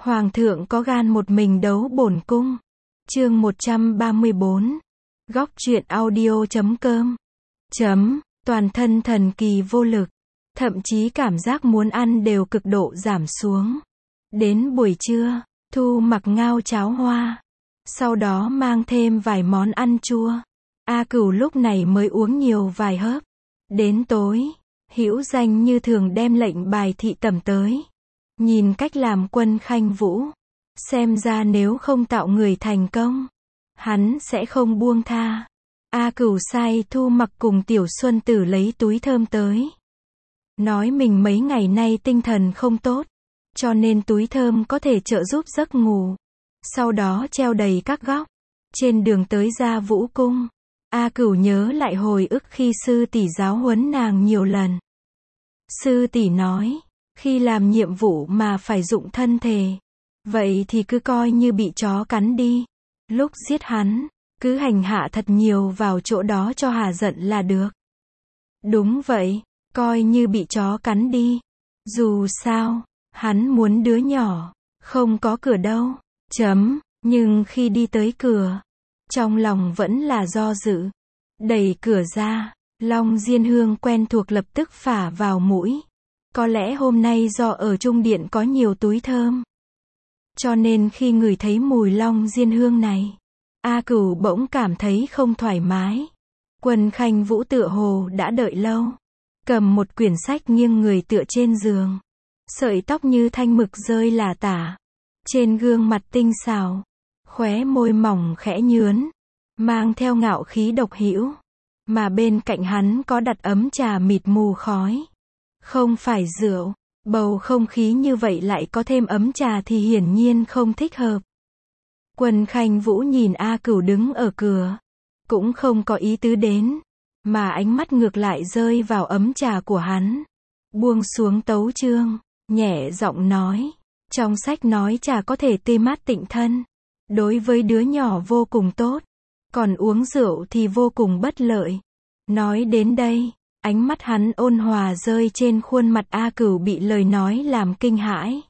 Hoàng thượng có gan một mình đấu bổn cung. Chương 134. Góc truyện audio.com. Toàn thân thần kỳ vô lực. Thậm chí cảm giác muốn ăn đều cực độ giảm xuống. Đến buổi trưa, Thu Mặc ngao cháo hoa. Sau đó mang thêm vài món ăn chua. A Cửu lúc này mới uống nhiều vài hớp. Đến tối, Hữu Danh như thường đem lệnh bài thị tẩm tới. Nhìn cách làm Quân Khanh Vũ. Xem ra nếu không tạo người thành công, hắn sẽ không buông tha. A Cửu sai Thu Mặc cùng Tiểu Xuân Tử lấy túi thơm tới. Nói mình mấy ngày nay tinh thần không tốt, cho nên túi thơm có thể trợ giúp giấc ngủ. Sau đó treo đầy các góc. Trên đường tới Gia Vũ Cung, A Cửu nhớ lại hồi ức khi sư tỷ giáo huấn nàng nhiều lần. Sư tỷ nói, khi làm nhiệm vụ mà phải dụng thân thể, vậy thì cứ coi như bị chó cắn đi. Lúc giết hắn, cứ hành hạ thật nhiều vào chỗ đó cho hà giận là được. Đúng vậy, coi như bị chó cắn đi. Dù sao, hắn muốn đứa nhỏ, không có cửa đâu. Nhưng khi đi tới cửa, trong lòng vẫn là do dự. Đẩy cửa ra, Long Diên hương quen thuộc lập tức phả vào mũi. Có lẽ hôm nay do ở Trung Điện có nhiều túi thơm, cho nên khi ngửi thấy mùi Long Diên hương này, A Cửu bỗng cảm thấy không thoải mái. Quân Khanh Vũ tựa hồ đã đợi lâu. Cầm một quyển sách nghiêng người tựa trên giường. Sợi tóc như thanh mực rơi lả tả. Trên gương mặt tinh xảo, khóe môi mỏng khẽ nhướn, mang theo ngạo khí độc hữu. Mà bên cạnh hắn có đặt ấm trà mịt mù khói. Không phải rượu, bầu không khí như vậy lại có thêm ấm trà thì hiển nhiên không thích hợp. Quân Khanh Vũ nhìn A Cửu đứng ở cửa, cũng không có ý tứ đến, mà ánh mắt ngược lại rơi vào ấm trà của hắn. Buông xuống tấu chương, nhẹ giọng nói, trong sách nói trà có thể tê mát tịnh thân, đối với đứa nhỏ vô cùng tốt, còn uống rượu thì vô cùng bất lợi. Nói đến đây, ánh mắt hắn ôn hòa rơi trên khuôn mặt A Cửu bị lời nói làm kinh hãi.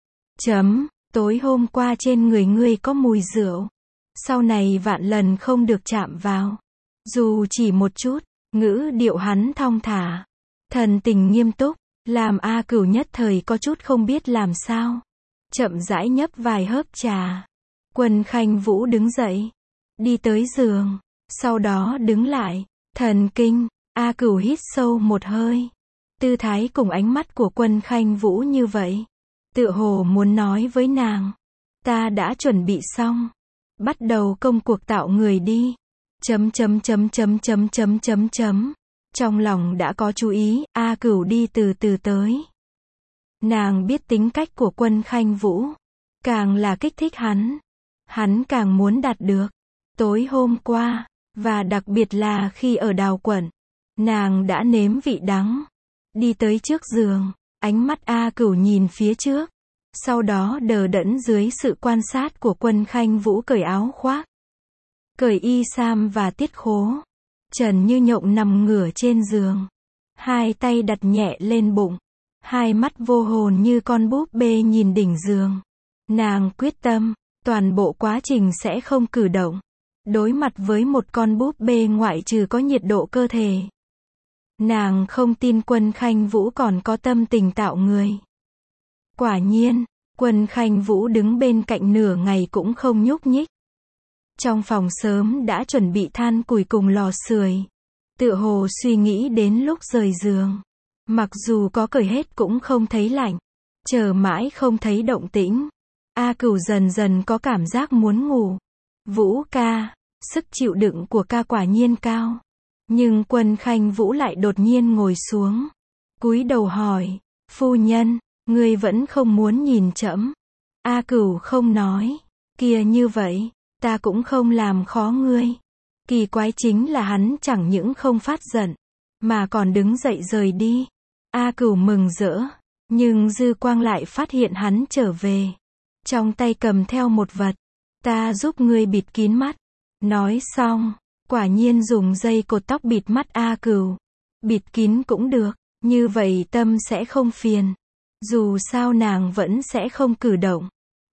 Tối hôm qua trên người ngươi có mùi rượu. Sau này vạn lần không được chạm vào. Dù chỉ một chút, ngữ điệu hắn thong thả. Thần tình nghiêm túc, làm A Cửu nhất thời có chút không biết làm sao. Chậm rãi nhấp vài hớp trà. Quân Khanh Vũ đứng dậy, đi tới giường, sau đó đứng lại. Thần kinh, A Cửu hít sâu một hơi. Tư thái cùng ánh mắt của Quân Khanh Vũ như vậy, tựa hồ muốn nói với nàng, ta đã chuẩn bị xong, bắt đầu công cuộc tạo người đi. Trong lòng đã có chú ý, A Cửu đi từ từ tới. Nàng biết tính cách của Quân Khanh Vũ, càng là kích thích hắn càng muốn đạt được. Tối hôm qua, và đặc biệt là khi ở Đào Quận, nàng đã nếm vị đắng. Đi tới trước giường, ánh mắt A Cửu nhìn phía trước, sau đó đờ đẫn dưới sự quan sát của Quân Khanh Vũ cởi áo khoác, cởi y sam và tiết khố. Trần Như Nhộng nằm ngửa trên giường, hai tay đặt nhẹ lên bụng, hai mắt vô hồn như con búp bê nhìn đỉnh giường. Nàng quyết tâm, toàn bộ quá trình sẽ không cử động. Đối mặt với một con búp bê ngoại trừ có nhiệt độ cơ thể. Nàng không tin Quân Khanh Vũ còn có tâm tình tạo người. Quả nhiên, Quân Khanh Vũ đứng bên cạnh nửa ngày cũng không nhúc nhích. Trong phòng sớm đã chuẩn bị than củi cùng lò sưởi. Tựa hồ suy nghĩ đến lúc rời giường. Mặc dù có cởi hết cũng không thấy lạnh. Chờ mãi không thấy động tĩnh. A Cửu dần dần có cảm giác muốn ngủ. Vũ ca, sức chịu đựng của ca quả nhiên cao. Nhưng Quân Khanh Vũ lại đột nhiên ngồi xuống, cúi đầu hỏi, phu nhân, ngươi vẫn không muốn nhìn trẫm? A Cửu không nói, kia như vậy, ta cũng không làm khó ngươi. Kỳ quái chính là hắn chẳng những không phát giận, mà còn đứng dậy rời đi. A Cửu mừng rỡ, nhưng dư quang lại phát hiện hắn trở về. Trong tay cầm theo một vật, ta giúp ngươi bịt kín mắt. Nói xong, quả nhiên dùng dây cột tóc bịt mắt A Cửu. Bịt kín cũng được, như vậy tâm sẽ không phiền. Dù sao nàng vẫn sẽ không cử động.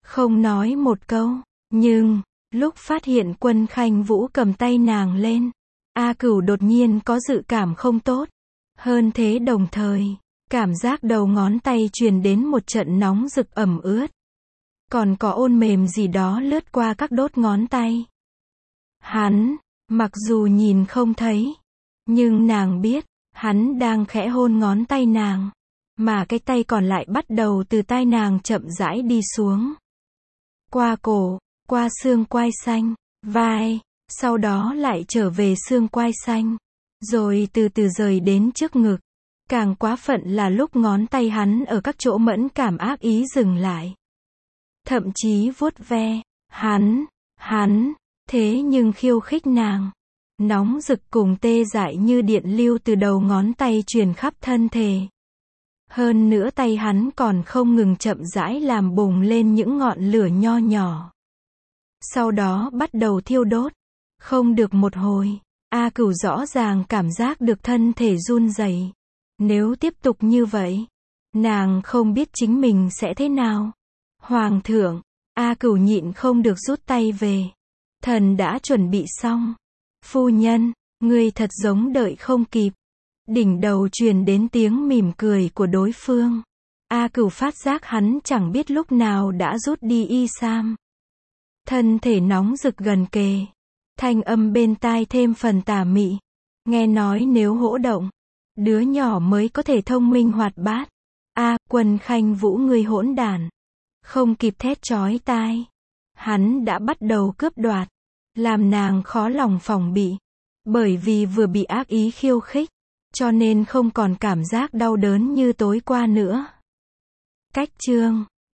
không nói một câu. Nhưng, lúc phát hiện Quân Khanh Vũ cầm tay nàng lên, A Cửu đột nhiên có dự cảm không tốt. Hơn thế đồng thời, cảm giác đầu ngón tay truyền đến một trận nóng rực ẩm ướt. Còn có ôn mềm gì đó lướt qua các đốt ngón tay. Hắn, mặc dù nhìn không thấy, nhưng nàng biết, hắn đang khẽ hôn ngón tay nàng. Mà cái tay còn lại bắt đầu từ tai nàng chậm rãi đi xuống. Qua cổ, qua xương quai xanh, vai, sau đó lại trở về xương quai xanh. Rồi từ từ rời đến trước ngực. Càng quá phận là lúc ngón tay hắn ở các chỗ mẫn cảm ác ý dừng lại. Thậm chí vuốt ve, hắn, thế nhưng khiêu khích nàng. Nóng rực cùng tê dại như điện lưu từ đầu ngón tay truyền khắp thân thể. Hơn nữa tay hắn còn không ngừng chậm rãi làm bùng lên những ngọn lửa nho nhỏ. Sau đó bắt đầu thiêu đốt. Không được một hồi, A Cửu rõ ràng cảm giác được thân thể run rẩy. Nếu tiếp tục như vậy, nàng không biết chính mình sẽ thế nào. Hoàng thượng, A Cửu nhịn không được rút tay về. Thần đã chuẩn bị xong. Phu nhân, ngươi thật giống đợi không kịp. Đỉnh đầu truyền đến tiếng mỉm cười của đối phương. A Cửu phát giác hắn chẳng biết lúc nào đã rút đi y sam. Thân thể nóng rực gần kề. Thanh âm bên tai thêm phần tà mị. Nghe nói nếu hỗ động, đứa nhỏ mới có thể thông minh hoạt bát. Quân Khanh Vũ ngươi hỗn đản. Không kịp thét chói tai. Hắn đã bắt đầu cướp đoạt. Làm nàng khó lòng phòng bị. Bởi vì vừa bị ác ý khiêu khích. Cho nên không còn cảm giác đau đớn như tối qua nữa. Cách chương